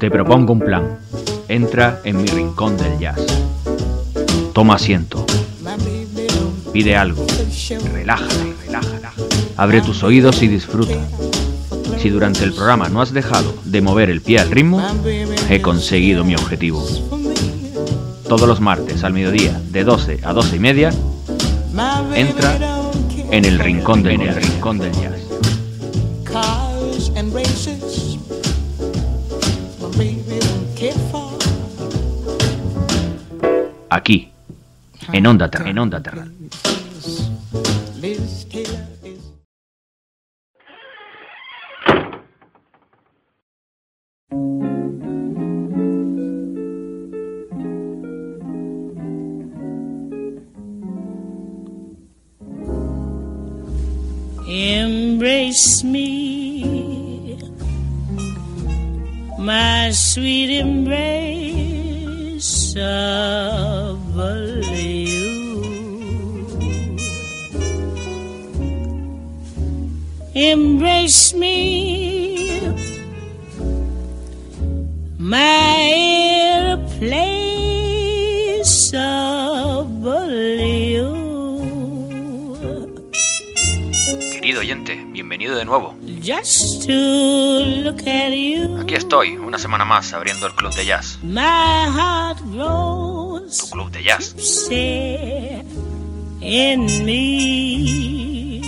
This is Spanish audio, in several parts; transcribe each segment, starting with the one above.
Te propongo un plan. Entra en mi rincón del jazz. Toma asiento. Pide algo. Relájate. Abre tus oídos y disfruta. Si durante el programa no has dejado de mover el pie al ritmo, he conseguido mi objetivo. Todos los martes al mediodía, de 12 a 12 y media, entra en el rincón del jazz. Aquí, en Onda Terra. Embrace me, my sweet embrace of you. Embrace me, my place of you. Querido oyente, bienvenido de nuevo. Just to look at you, Aquí estoy, una semana más, abriendo el club de jazz. my heart grows Tu club de jazz. sad in me.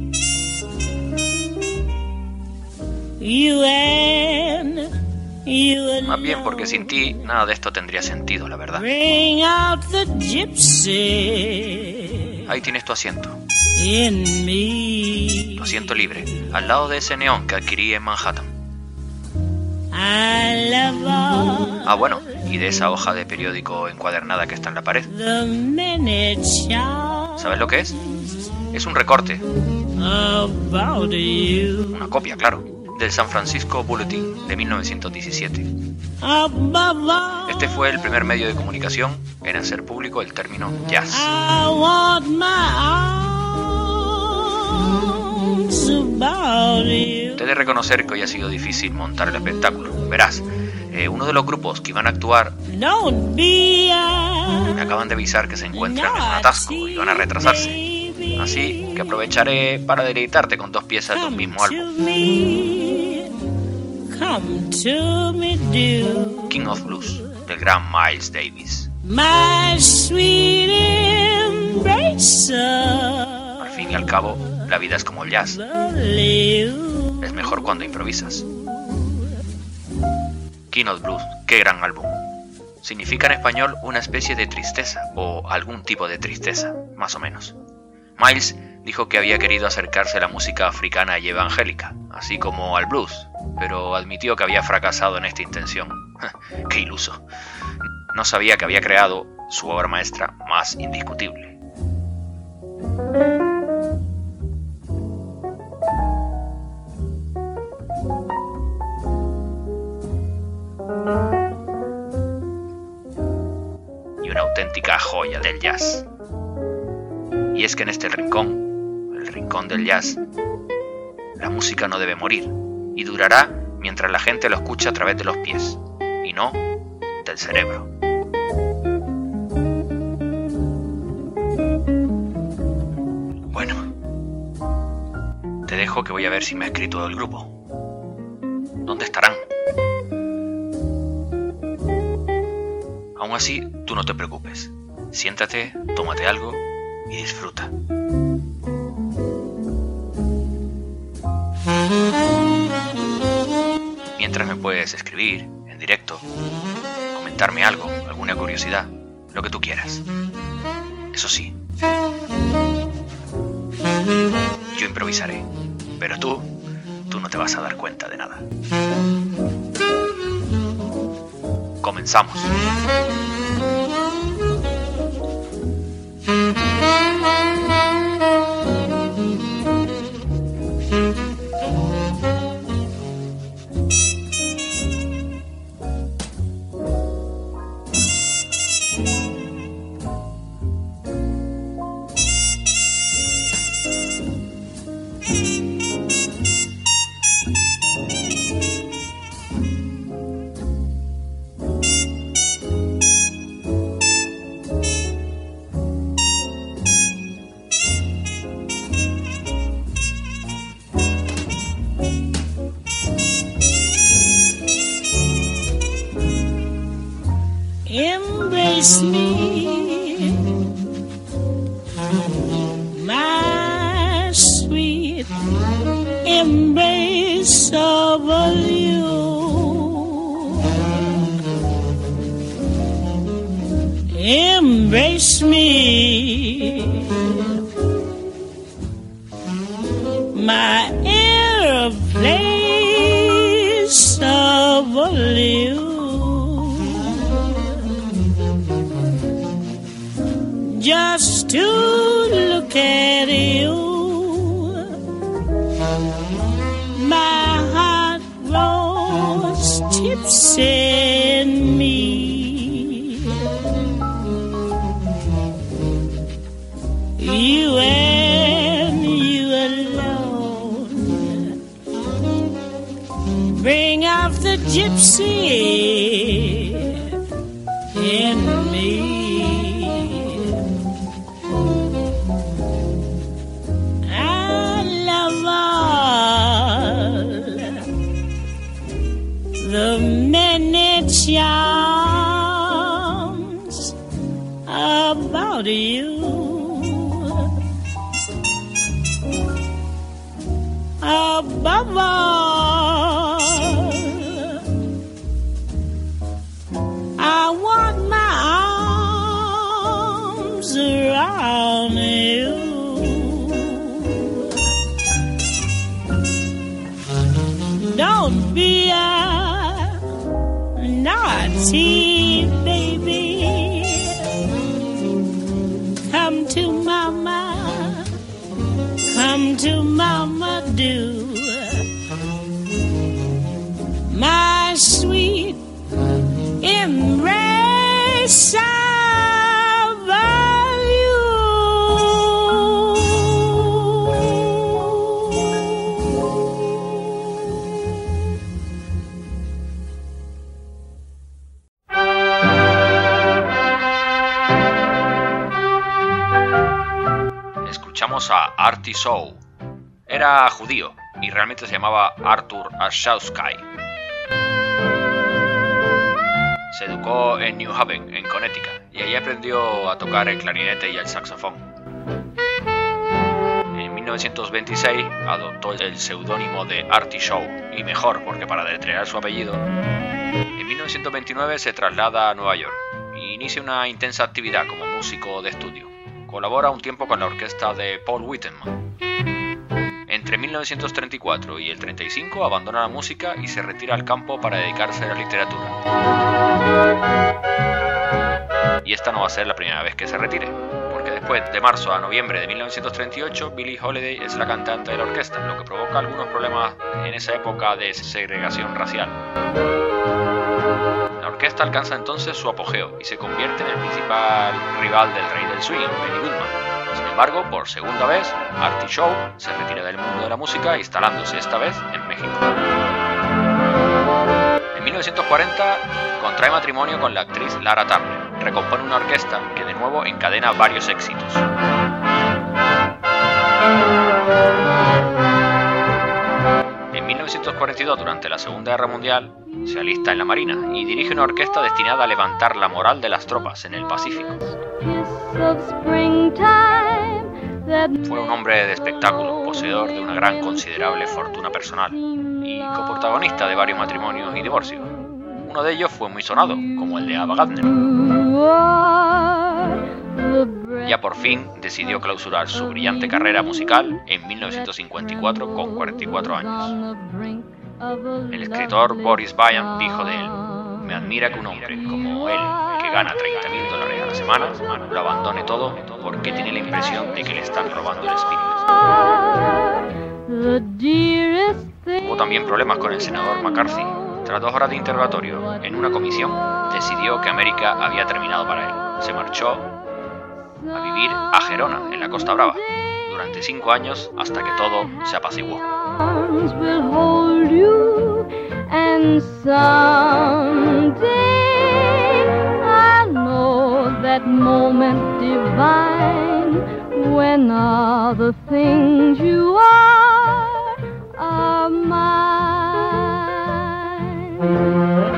You and Más bien porque sin ti nada de esto tendría sentido, la verdad. bring out the gypsy Ahí tienes tu asiento. in me. Tu asiento libre, al lado de ese neón que adquirí en Manhattan. I love all Ah, bueno, y de esa hoja de periódico encuadernada que está en la pared. the miniature ¿Sabes lo que es? Es un recorte, about you. una copia, claro, del San Francisco Bulletin de 1917. Above all, Este fue el primer medio de comunicación en hacer público el término jazz. I want my arms about you. Te he de reconocer que hoy ha sido difícil montar el espectáculo. Verás, uno de los grupos que iban a actuar Don't be me acaban de avisar que se encuentran en un atasco y van a retrasarse. Así que aprovecharé para deleitarte con dos piezas de un mismo álbum. Come to me, do King of Blues, del gran Miles Davis. my sweet embrace Al fin y al cabo, la vida es como el jazz. of you. Es mejor cuando improvisas. King of Blues, qué gran álbum. Significa en español una especie de tristeza, o algún tipo de tristeza, más o menos. Miles dijo que había querido acercarse a la música africana y evangélica, así como al blues, pero admitió que había fracasado en esta intención. ¡Qué iluso! No sabía que había creado su obra maestra más indiscutible. Y una auténtica joya del jazz. Y es que en este rincón, el rincón del jazz, la música no debe morir y durará mientras la gente lo escuche a través de los pies y no del cerebro. Bueno, te dejo que voy a ver si me ha escrito el grupo. ¿Dónde estarán? Aún así, tú no te preocupes. Siéntate, tómate algo y disfruta. Mientras me puedes escribir en directo, comentarme algo, alguna curiosidad, lo que tú quieras. Eso sí, yo improvisaré, pero tú no te vas a dar cuenta de nada. Comenzamos. embrace of you. Embrace me, my airplace of you. Just to look at you, my heart grows tipsy in me. You and you alone bring out the gypsy in me. I love all the many charms about you. Above all, I want my arms around you. Don't be a naughty baby. Come to mama. Come to mama, do. My sweet embrace of you. Escuchamos a Artie Shaw. Era judío y realmente se llamaba Artur Ashawsky. Se educó en New Haven, en Connecticut, y allí aprendió a tocar el clarinete y el saxofón. En 1926 adoptó el seudónimo de Artie Shaw, y mejor porque para deletrear su apellido. En 1929 se traslada a Nueva York e inicia una intensa actividad como músico de estudio. Colabora un tiempo con la orquesta de Paul Whitman. Entre 1934 y el 35 abandona la música y se retira al campo para dedicarse a la literatura. Y esta no va a ser la primera vez que se retire, porque después, de marzo a noviembre de 1938, Billie Holiday es la cantante de la orquesta, lo que provoca algunos problemas en esa época de segregación racial. La orquesta alcanza entonces su apogeo y se convierte en el principal rival del rey del swing, Benny Goodman. Sin embargo, por segunda vez, Artie Shaw se retira del mundo de la música, instalándose esta vez en México. En 1940 contrae matrimonio con la actriz Lara Turner. Recompone una orquesta que de nuevo encadena varios éxitos. En 1942, durante la Segunda Guerra Mundial, se alista en la Marina y dirige una orquesta destinada a levantar la moral de las tropas en el Pacífico. Fue un hombre de espectáculo, poseedor de una gran considerable fortuna personal y coprotagonista de varios matrimonios y divorcios. Uno de ellos fue muy sonado, como el de Ava Gardner. Ya por fin decidió clausurar su brillante carrera musical en 1954 con 44 años. El escritor Boris Vian dijo de él: "Me admira que un hombre como él, que gana $30,000 a la semana, lo abandone todo porque tiene la impresión de que le están robando el espíritu". Hubo también problemas con el senador McCarthy. Tras 2 horas de interrogatorio en una comisión, decidió que América había terminado para él. Se marchó a vivir a Gerona, en la Costa Brava, durante 5 años hasta que todo se apaciguó. That moment divine when all the things you are mine.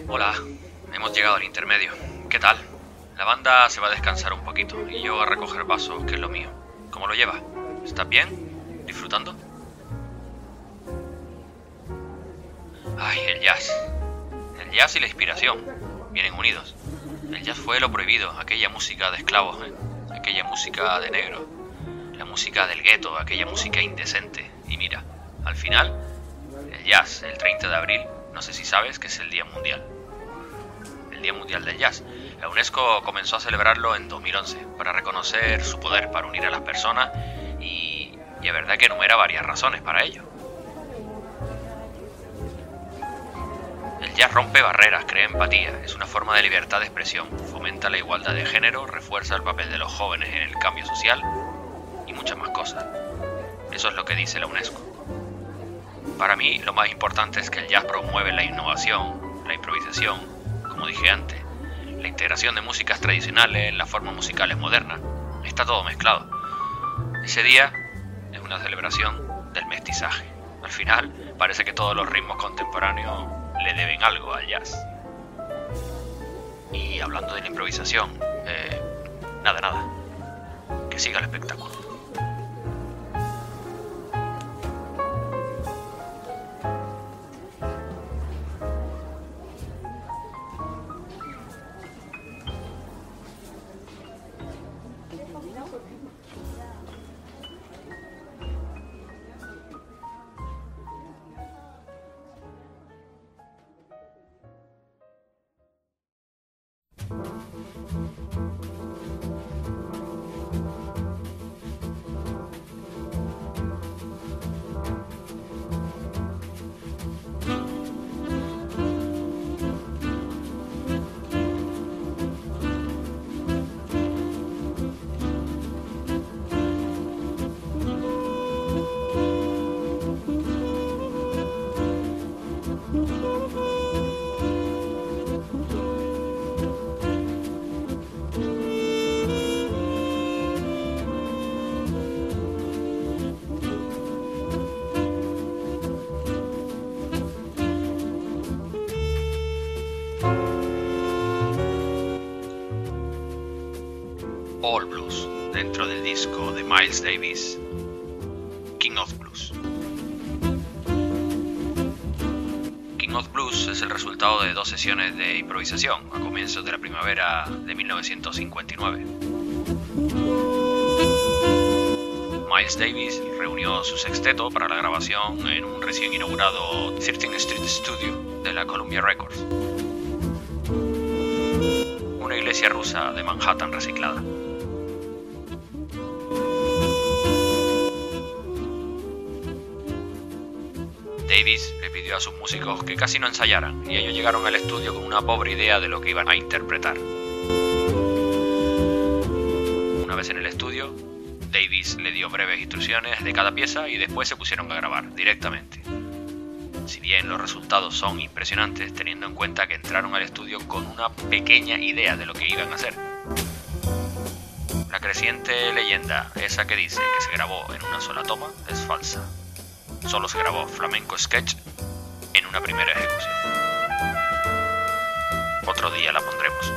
Hola, hemos llegado al intermedio. ¿Qué tal? La banda se va a descansar un poquito y yo a recoger vasos, que es lo mío. ¿Cómo lo llevas? ¿Estás bien? ¿Disfrutando? Ay, el jazz. El jazz y la inspiración vienen unidos. El jazz fue lo prohibido, aquella música de esclavos, aquella música de negros, la música del gueto, aquella música indecente. Y mira, al final, el jazz, el 30 de abril, no sé si sabes que es el Día Mundial. El Día Mundial del Jazz. La UNESCO comenzó a celebrarlo en 2011 para reconocer su poder para unir a las personas y es verdad que enumera varias razones para ello. El jazz rompe barreras, crea empatía, es una forma de libertad de expresión, fomenta la igualdad de género, refuerza el papel de los jóvenes en el cambio social y muchas más cosas. Eso es lo que dice la UNESCO. Para mí, lo más importante es que el jazz promueve la innovación, la improvisación, como dije antes, la integración de músicas tradicionales en las formas musicales modernas. Está todo mezclado. Ese día es una celebración del mestizaje. Al final, parece que todos los ritmos contemporáneos le deben algo al jazz. Y hablando de la improvisación, nada. Que siga el espectáculo. All Blues, dentro del disco de Miles Davis, King of Blues. King of Blues es el resultado de 2 sesiones de improvisación a comienzos de la primavera de 1959. Miles Davis reunió su sexteto para la grabación en un recién inaugurado 13th Street Studio de la Columbia Records, una iglesia rusa de Manhattan reciclada. Davis le pidió a sus músicos que casi no ensayaran y ellos llegaron al estudio con una pobre idea de lo que iban a interpretar. Una vez en el estudio, Davis le dio breves instrucciones de cada pieza y después se pusieron a grabar directamente. Si bien los resultados son impresionantes, teniendo en cuenta que entraron al estudio con una pequeña idea de lo que iban a hacer. La creciente leyenda, esa que dice que se grabó en una sola toma, es falsa. Solo se grabó Flamenco Sketch en una primera ejecución. Otro día la pondremos.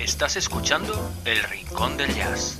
Estás escuchando El Rincón del Jazz.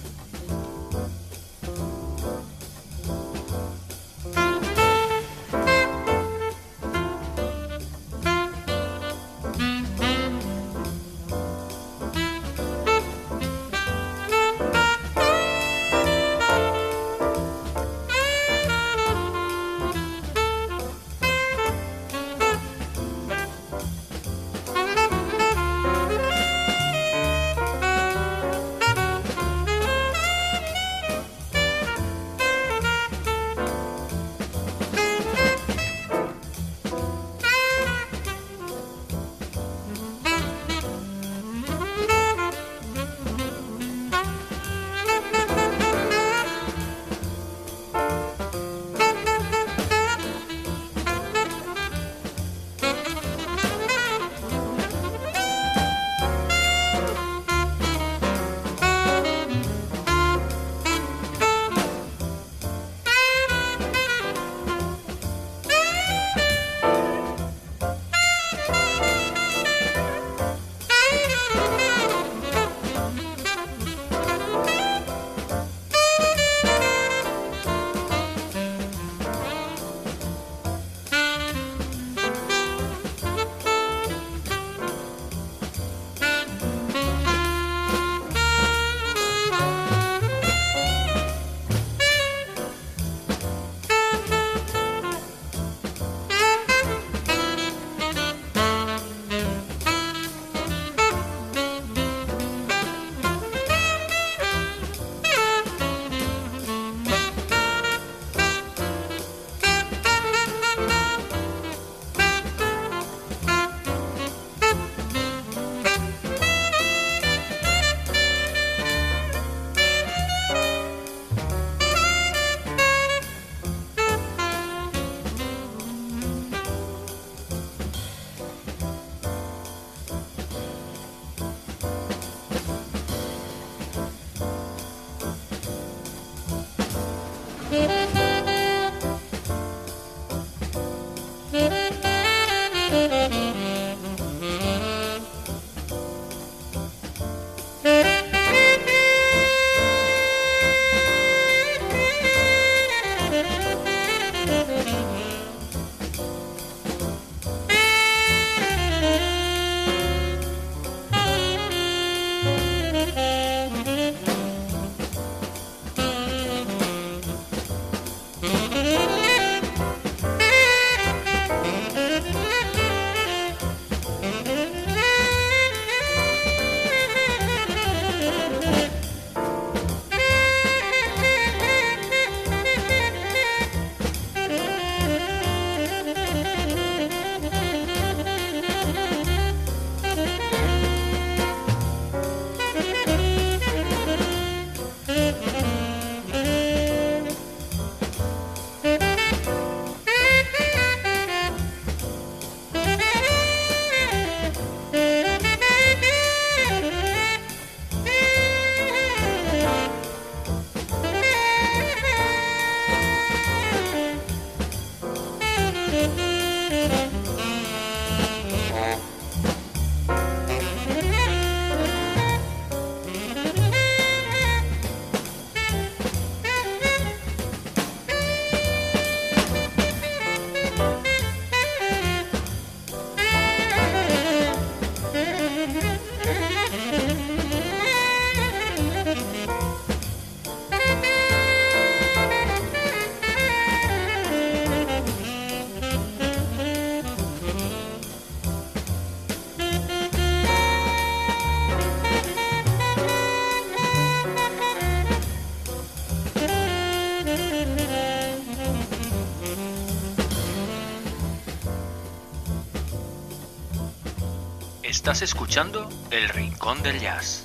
Estás escuchando El Rincón del Jazz.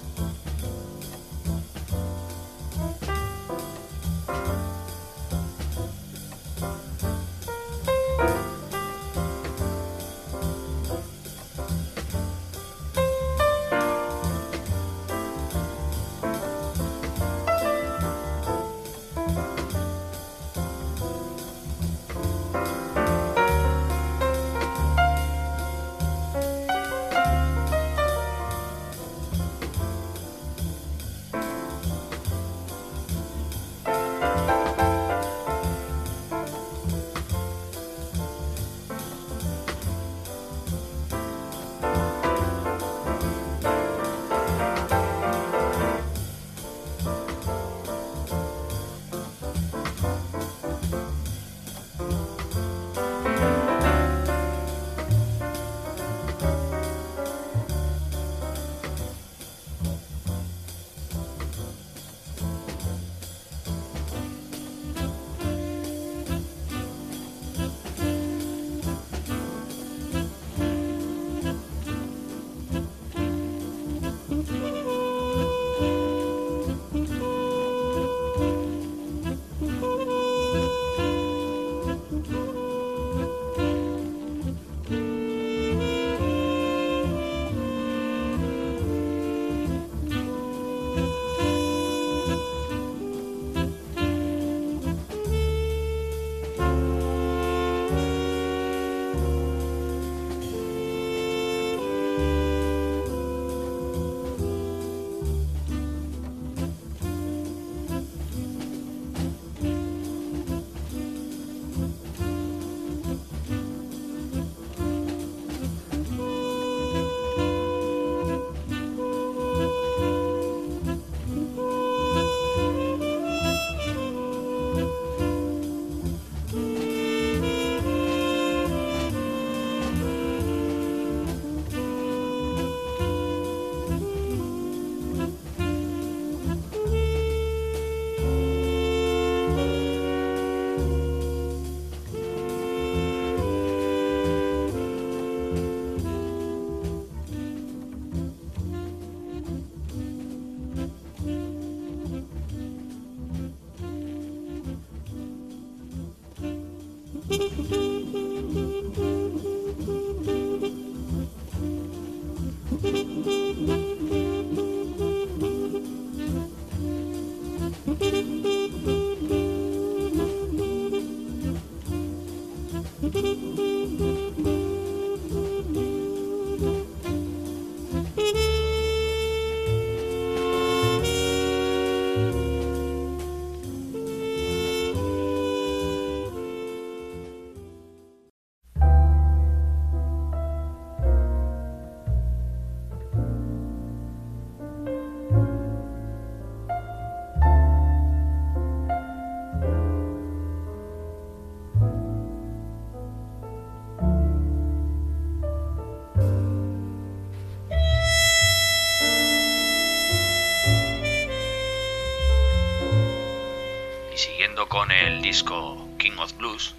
Siguiendo con el disco King of Blues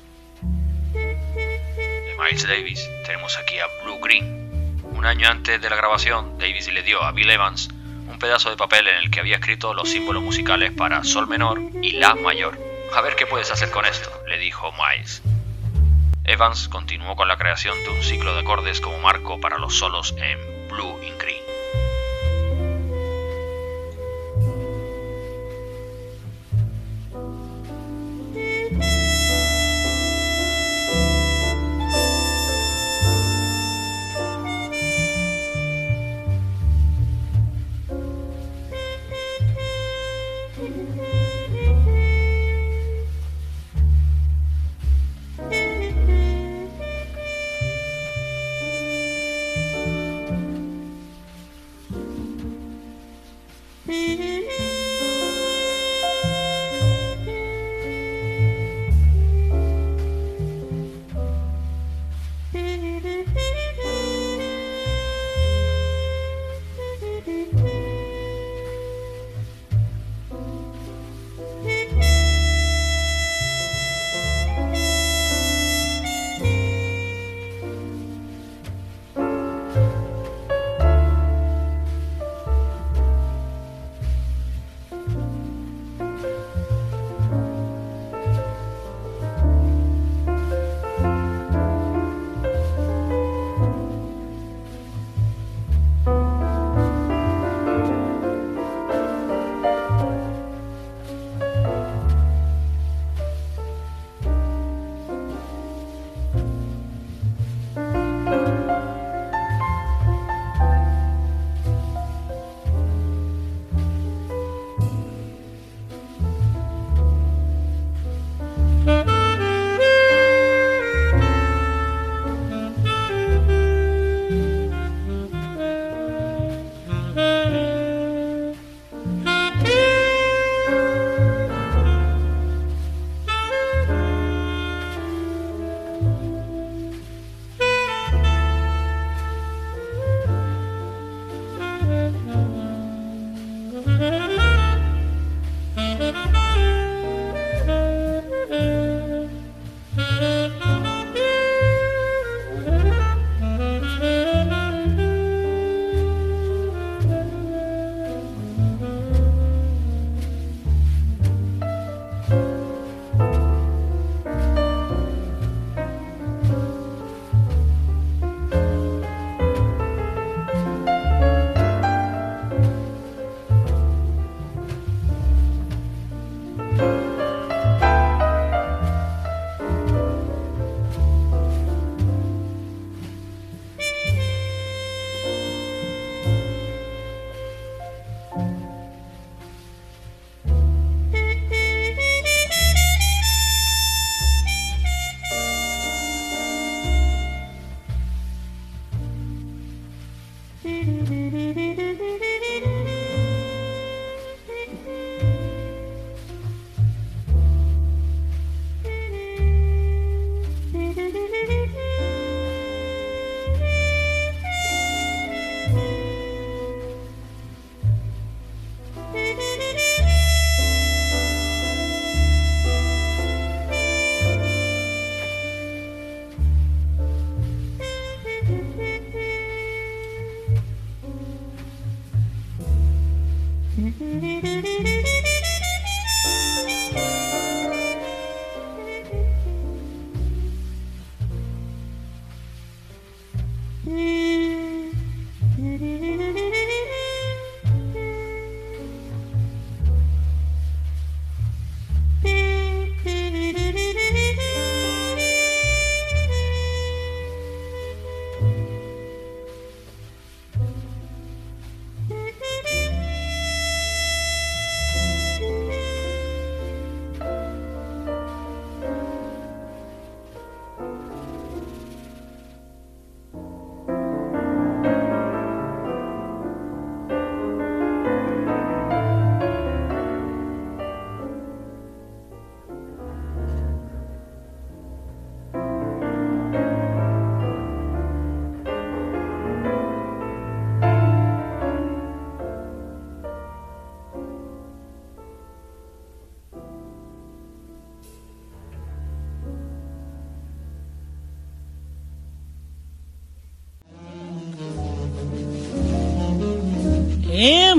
de Miles Davis, tenemos aquí a Blue Green. Un año antes de la grabación, Davis le dio a Bill Evans un pedazo de papel en el que había escrito los símbolos musicales para Sol menor y La mayor. A ver qué puedes hacer con esto, le dijo Miles. Evans continuó con la creación de un ciclo de acordes como marco para los solos en Blue in Green.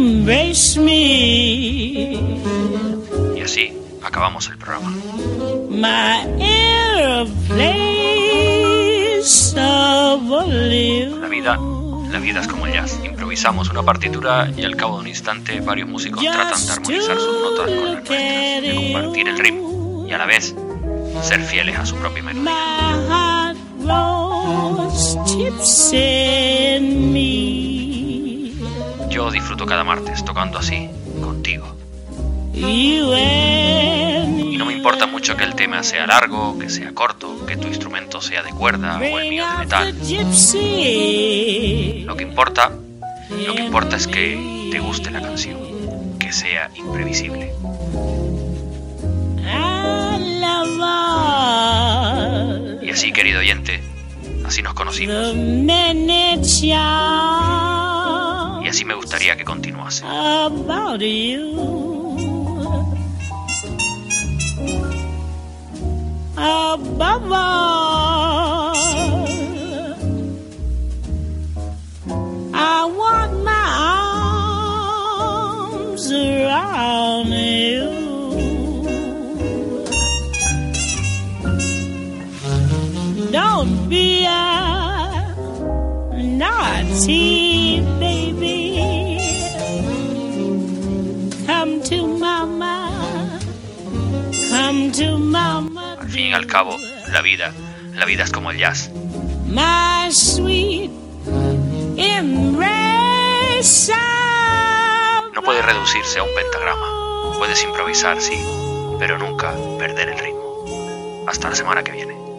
embrace me. Y así acabamos el programa. My airplanes of blue. La vida es como el jazz. Improvisamos una partitura y al cabo de un instante varios músicos tratan de armonizar sus notas con las nuestras, de compartir el ritmo y a la vez ser fieles a su propia melodía. My heart rose chips in me. Yo disfruto cada martes tocando así, contigo. You and Y no me importa mucho que el tema sea largo, que sea corto, que tu instrumento sea de cuerda o el mío de metal. gypsy. Lo que importa es que te guste la canción, que sea imprevisible. I love all Y así, querido oyente, así nos conocimos. the miniature Y así me gustaría que continuase. about you. Above all, I want my arms around you. Don't be a naughty baby. Come to mama. Come to mama. Al fin y al cabo, la vida es como el jazz. My sweet embrace. No puede reducirse a un pentagrama. Puedes improvisar, sí, pero nunca perder el ritmo. Hasta la semana que viene.